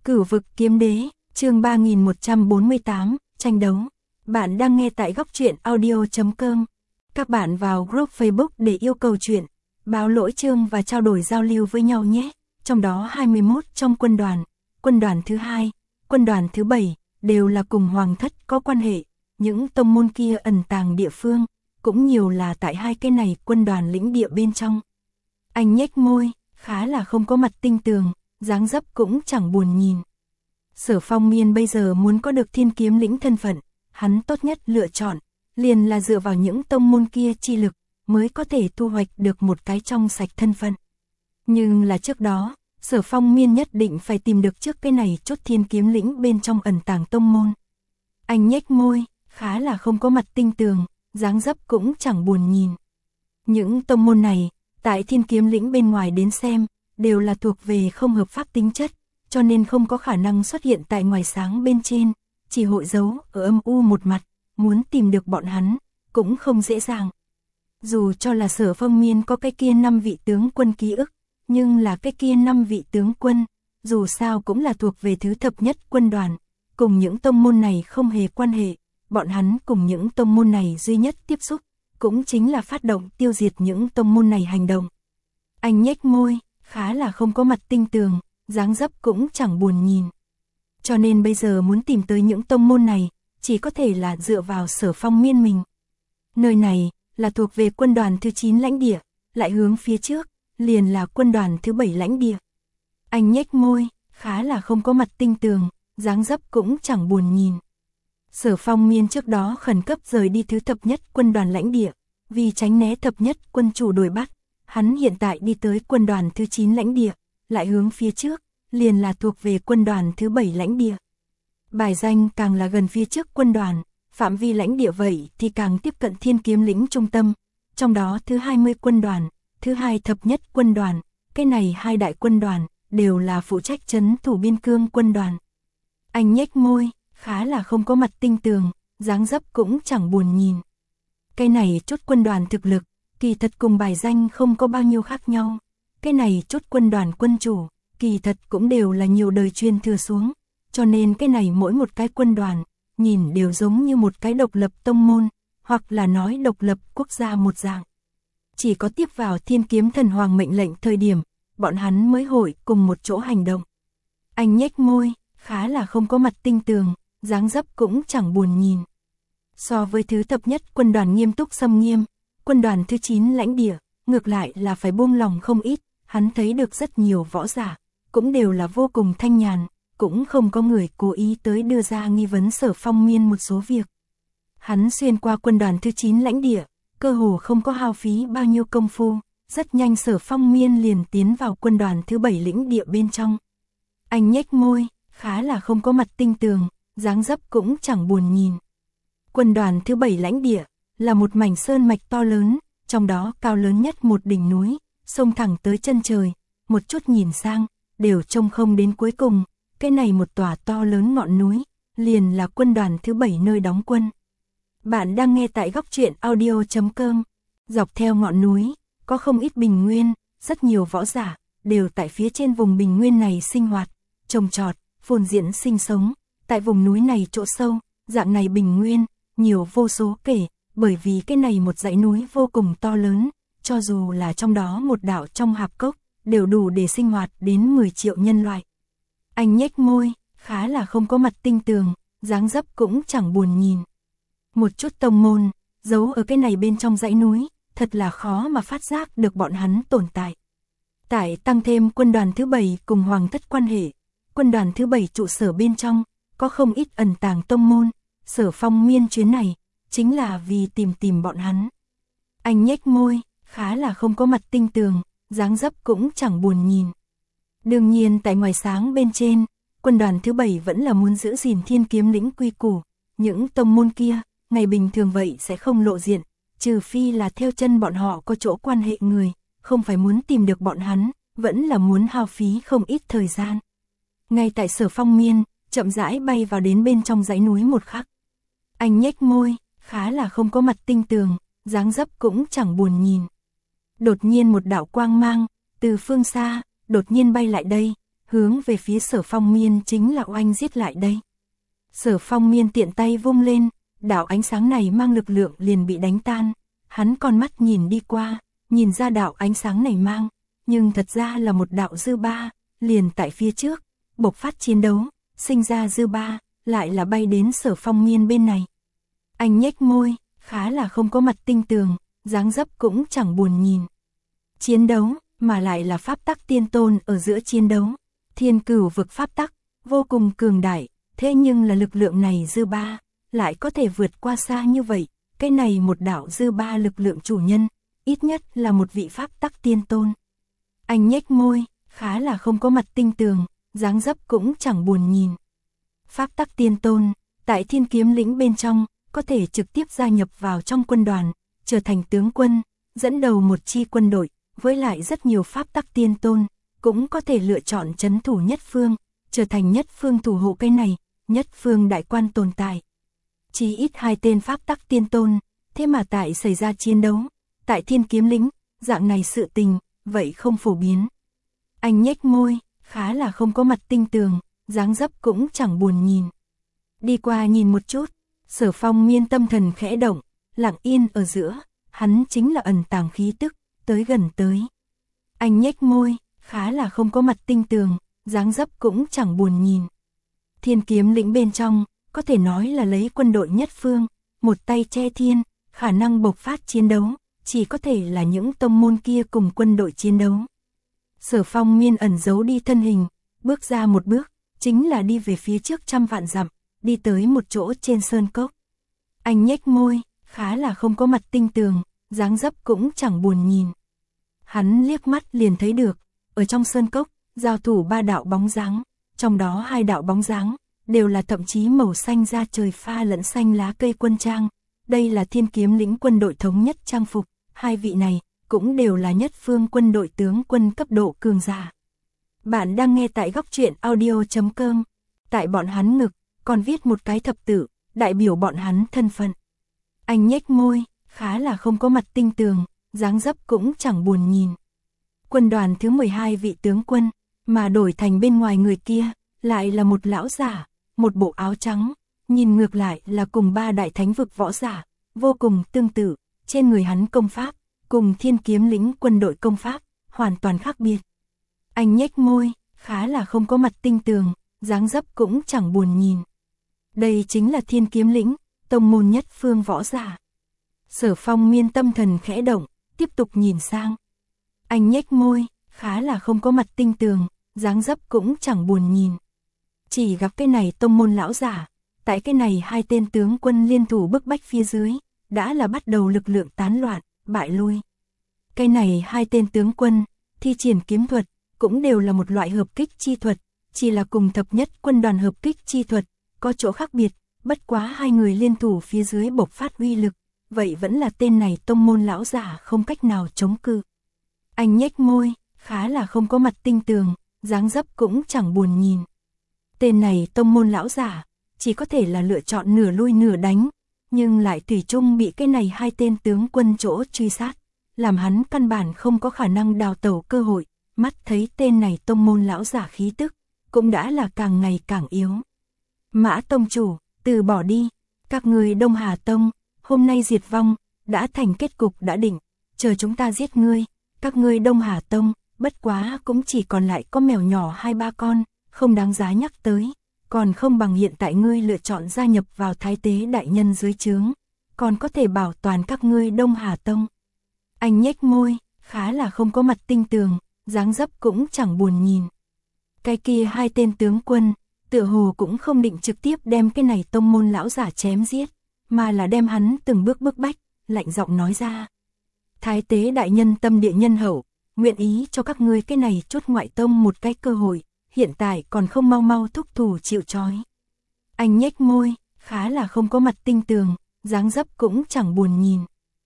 Cửu vực kiếm đế, chương 3148, tranh đấu. Bạn đang nghe tại góc truyện audio.com. Các bạn vào group Facebook để yêu cầu chuyện, báo lỗi chương và trao đổi giao lưu với nhau nhé. Trong đó 21 trong quân đoàn thứ 2, quân đoàn thứ 7, đều là cùng hoàng thất có quan hệ. Những tông môn kia ẩn tàng địa phương, cũng nhiều là tại hai cái này quân đoàn lĩnh địa bên trong. Anh nhếch môi, khá là không có mặt tinh tường, dáng dấp cũng chẳng buồn nhìn. Sở Phong Miên bây giờ muốn có được thiên kiếm lĩnh thân phận, hắn tốt nhất lựa chọn, liền là dựa vào những tông môn kia chi lực, mới có thể thu hoạch được một cái trong sạch thân phận. Nhưng là trước đó, Sở Phong Miên nhất định phải tìm được trước cái này chốt thiên kiếm lĩnh bên trong ẩn tàng tông môn. Anh nhếch môi, khá là không có mặt tinh tường, dáng dấp cũng chẳng buồn nhìn. Những tông môn này, tại thiên kiếm lĩnh bên ngoài đến xem, đều là thuộc về không hợp pháp tính chất, cho nên không có khả năng xuất hiện tại ngoài sáng bên trên, chỉ hội giấu ở âm u một mặt, muốn tìm được bọn hắn, cũng không dễ dàng. Dù cho là Sở Phong Miên có cái kia 5 vị tướng quân ký ức, nhưng là cái kia 5 vị tướng quân, dù sao cũng là thuộc về thứ thập nhất quân đoàn, cùng những tông môn này không hề quan hệ, bọn hắn cùng những tông môn này duy nhất tiếp xúc, cũng chính là phát động tiêu diệt những tông môn này hành động. Anh nhếch môi, khá là không có mặt tinh tường, dáng dấp cũng chẳng buồn nhìn. Cho nên bây giờ muốn tìm tới những tông môn này, chỉ có thể là dựa vào Sở Phong Miên mình. Nơi này là thuộc về quân đoàn thứ 9 lãnh địa, lại hướng phía trước, liền là quân đoàn thứ 7 lãnh địa. Anh nhếch môi, khá là không có mặt tinh tường, dáng dấp cũng chẳng buồn nhìn. Sở Phong Miên trước đó khẩn cấp rời đi thứ thập nhất quân đoàn lãnh địa, vì tránh né thập nhất quân chủ đuổi bắt, hắn hiện tại đi tới quân đoàn thứ 9 lãnh địa, lại hướng phía trước, liền là thuộc về quân đoàn thứ 7 lãnh địa. Bài danh càng là gần phía trước quân đoàn, phạm vi lãnh địa vậy thì càng tiếp cận thiên kiếm lĩnh trung tâm, trong đó thứ 20 quân đoàn, thứ 2 thập nhất quân đoàn, cái này hai đại quân đoàn, đều là phụ trách trấn thủ biên cương quân đoàn. Anh nhếch môi, khá là không có mặt tinh tường, dáng dấp cũng chẳng buồn nhìn. Cái này chốt quân đoàn thực lực, kỳ thật cùng bài danh không có bao nhiêu khác nhau. Cái này chốt quân đoàn quân chủ, kỳ thật cũng đều là nhiều đời truyền thừa xuống, cho nên cái này mỗi một cái quân đoàn, nhìn đều giống như một cái độc lập tông môn, hoặc là nói độc lập quốc gia một dạng. Chỉ có tiếp vào thiên kiếm thần hoàng mệnh lệnh thời điểm, bọn hắn mới hội cùng một chỗ hành động. Anh nhếch môi, khá là không có mặt tinh tường, dáng dấp cũng chẳng buồn nhìn. So với thứ thập nhất quân đoàn nghiêm túc xâm nghiêm, quân đoàn thứ 9 lãnh địa, ngược lại là phải buông lòng không ít, hắn thấy được rất nhiều võ giả, cũng đều là vô cùng thanh nhàn, cũng không có người cố ý tới đưa ra nghi vấn Sở Phong Miên một số việc. Hắn xuyên qua quân đoàn thứ 9 lãnh địa, cơ hồ không có hao phí bao nhiêu công phu, rất nhanh Sở Phong Miên liền tiến vào quân đoàn thứ 7 lĩnh địa bên trong. Anh nhếch môi, khá là không có mặt tinh tường, dáng dấp cũng chẳng buồn nhìn. Quân đoàn thứ 7 lãnh địa là một mảnh sơn mạch to lớn, trong đó cao lớn nhất một đỉnh núi, xông thẳng tới chân trời, một chút nhìn sang, đều trông không đến cuối cùng, cái này một tòa to lớn ngọn núi, liền là quân đoàn thứ 7 nơi đóng quân. Bạn đang nghe tại góc truyện audio.com. Dọc theo ngọn núi, có không ít bình nguyên, rất nhiều võ giả, đều tại phía trên vùng bình nguyên này sinh hoạt, trồng trọt, phồn diễn sinh sống, tại vùng núi này chỗ sâu, dạng này bình nguyên, nhiều vô số kể, bởi vì cái này một dãy núi vô cùng to lớn, cho dù là trong đó một đảo trong hạp cốc, đều đủ để sinh hoạt đến 10 triệu nhân loại. Anh nhếch môi, khá là không có mặt tinh tường, dáng dấp cũng chẳng buồn nhìn. Một chút tông môn, giấu ở cái này bên trong dãy núi, thật là khó mà phát giác được bọn hắn tồn tại. Tại tăng thêm quân đoàn thứ 7 cùng hoàng thất quan hệ, quân đoàn thứ 7 trụ sở bên trong, có không ít ẩn tàng tông môn, Sở Phong Miên chuyến này, chính là vì tìm bọn hắn. Anh nhếch môi, khá là không có mặt tinh tường, dáng dấp cũng chẳng buồn nhìn. Đương nhiên tại ngoài sáng bên trên, quân đoàn thứ 7 vẫn là muốn giữ gìn thiên kiếm lĩnh quy củ, những tông môn kia, ngày bình thường vậy sẽ không lộ diện, trừ phi là theo chân bọn họ có chỗ quan hệ người, không phải muốn tìm được bọn hắn, vẫn là muốn hao phí không ít thời gian. Ngay tại Sở Phong Miên, chậm rãi bay vào đến bên trong dãy núi một khắc. Anh nhếch môi, khá là không có mặt tinh tường, dáng dấp cũng chẳng buồn nhìn. Đột nhiên một đạo quang mang, từ phương xa, đột nhiên bay lại đây, hướng về phía Sở Phong Miên chính là oanh giết lại đây. Sở Phong Miên tiện tay vung lên, đạo ánh sáng này mang lực lượng liền bị đánh tan, hắn con mắt nhìn đi qua, nhìn ra đạo ánh sáng này mang, nhưng thật ra là một đạo dư ba, liền tại phía trước, bộc phát chiến đấu, sinh ra dư ba, lại là bay đến Sở Phong Miên bên này. Anh nhếch môi, khá là không có mặt tinh tường, dáng dấp cũng chẳng buồn nhìn. Chiến đấu, mà lại là pháp tắc tiên tôn ở giữa chiến đấu, Thiên Cửu vực pháp tắc, vô cùng cường đại, thế nhưng là lực lượng này dư ba, lại có thể vượt qua xa như vậy, cái này một đạo dư ba lực lượng chủ nhân, ít nhất là một vị pháp tắc tiên tôn. Anh nhếch môi, khá là không có mặt tinh tường, dáng dấp cũng chẳng buồn nhìn. Pháp tắc tiên tôn, tại Thiên Kiếm lĩnh bên trong, có thể trực tiếp gia nhập vào trong quân đoàn, trở thành tướng quân, dẫn đầu một chi quân đội, với lại rất nhiều pháp tắc tiên tôn, cũng có thể lựa chọn trấn thủ nhất phương, trở thành nhất phương thủ hộ cái này, nhất phương đại quan tồn tại. Chỉ ít 2 tên pháp tắc tiên tôn, thế mà tại xảy ra chiến đấu, tại Thiên Kiếm lĩnh, dạng này sự tình, vậy không phổ biến. Anh nhếch môi, khá là không có mặt tinh tường, dáng dấp cũng chẳng buồn nhìn. Đi qua nhìn một chút, Sở Phong Miên tâm thần khẽ động, lặng yên ở giữa, hắn chính là ẩn tàng khí tức, tới gần tới. Anh nhếch môi, khá là không có mặt tinh tường, dáng dấp cũng chẳng buồn nhìn. Thiên Kiếm lĩnh bên trong, có thể nói là lấy quân đội nhất phương, một tay che thiên, khả năng bộc phát chiến đấu, chỉ có thể là những tông môn kia cùng quân đội chiến đấu. Sở Phong Miên ẩn giấu đi thân hình, bước ra một bước, chính là đi về phía trước 100 vạn dặm, đi tới một chỗ trên sơn cốc. Anh nhếch môi, khá là không có mặt tinh tường, dáng dấp cũng chẳng buồn nhìn. Hắn liếc mắt liền thấy được, ở trong sơn cốc, giao thủ 3 đạo bóng dáng, trong đó 2 đạo bóng dáng, đều là thậm chí màu xanh da trời pha lẫn xanh lá cây quân trang. Đây là Thiên Kiếm lĩnh quân đội thống nhất trang phục, 2 vị này, cũng đều là nhất phương quân đội tướng quân cấp độ cường giả. Bạn đang nghe tại góc truyện audio.com, tại bọn hắn ngực, còn viết một cái thập tự, đại biểu bọn hắn thân phận. Anh nhếch môi, khá là không có mặt tinh tường, dáng dấp cũng chẳng buồn nhìn. Quân đoàn thứ 12 vị tướng quân, mà đổi thành bên ngoài người kia, lại là một lão giả, một bộ áo trắng, nhìn ngược lại là cùng 3 đại thánh vực võ giả, vô cùng tương tự, trên người hắn công pháp, cùng Thiên Kiếm lĩnh quân đội công pháp, hoàn toàn khác biệt. Anh nhếch môi, khá là không có mặt tinh tường, dáng dấp cũng chẳng buồn nhìn. Đây chính là Thiên Kiếm lĩnh, tông môn nhất phương võ giả. Sở Phong Miên tâm thần khẽ động, tiếp tục nhìn sang. Anh nhếch môi, khá là không có mặt tinh tường, dáng dấp cũng chẳng buồn nhìn. Chỉ gặp cái này tông môn lão giả, tại cái này 2 tên tướng quân liên thủ bức bách phía dưới, đã là bắt đầu lực lượng tán loạn, bại lui. Cái này 2 tên tướng quân, thi triển kiếm thuật, cũng đều là một loại hợp kích chi thuật, chỉ là cùng thập nhất quân đoàn hợp kích chi thuật, có chỗ khác biệt, bất quá 2 người liên thủ phía dưới bộc phát uy lực, vậy vẫn là tên này tông môn lão giả không cách nào chống cự. Anh nhếch môi, khá là không có mặt tinh tường, dáng dấp cũng chẳng buồn nhìn. Tên này tông môn lão giả, chỉ có thể là lựa chọn nửa lui nửa đánh, nhưng lại tùy chung bị cái này 2 tên tướng quân chỗ truy sát, làm hắn căn bản không có khả năng đào tẩu cơ hội, mắt thấy tên này tông môn lão giả khí tức, cũng đã là càng ngày càng yếu. Mã tông chủ, từ bỏ đi, các người Đông Hà Tông, hôm nay diệt vong, đã thành kết cục đã định, chờ chúng ta giết ngươi, các ngươi Đông Hà Tông, bất quá cũng chỉ còn lại có mèo nhỏ 2-3 con, không đáng giá nhắc tới, còn không bằng hiện tại ngươi lựa chọn gia nhập vào Thái Tế đại nhân dưới trướng, còn có thể bảo toàn các ngươi Đông Hà Tông. Anh nhếch môi, khá là không có mặt tinh tường, dáng dấp cũng chẳng buồn nhìn. Cái kia 2 tên tướng quân, tựa hồ cũng không định trực tiếp đem cái này tông môn lão giả chém giết, mà là đem hắn từng bước bức bách, lạnh giọng nói ra. Thái Tế đại nhân tâm địa nhân hậu, nguyện ý cho các ngươi cái này chút ngoại tông một cái cơ hội, hiện tại còn không mau mau thúc thủ chịu trói. Anh nhếch môi, khá là không có mặt tinh tường, dáng dấp cũng chẳng buồn nhìn.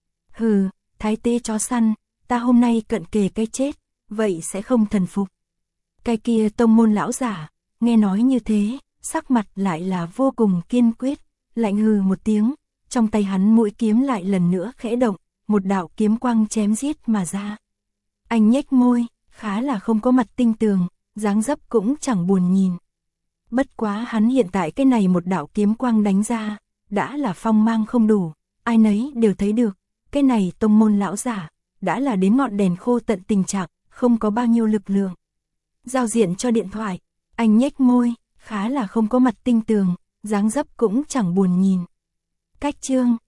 Hừ, Thái Tế chó săn, ta hôm nay cận kề cái chết, vậy sẽ không thần phục. Cái kia tông môn lão giả, nghe nói như thế, sắc mặt lại là vô cùng kiên quyết, lạnh hừ một tiếng, trong tay hắn mũi kiếm lại lần nữa khẽ động, một đạo kiếm quang chém giết mà ra. Anh nhếch môi, khá là không có mặt tinh tường, dáng dấp cũng chẳng buồn nhìn. Bất quá hắn hiện tại cái này một đạo kiếm quang đánh ra, đã là phong mang không đủ, ai nấy đều thấy được, cái này tông môn lão giả, đã là đến ngọn đèn khô tận tình trạng, không có bao nhiêu lực lượng. Giao diện cho điện thoại, anh nhếch môi, khá là không có mặt tinh tường, dáng dấp cũng chẳng buồn nhìn. Cách chương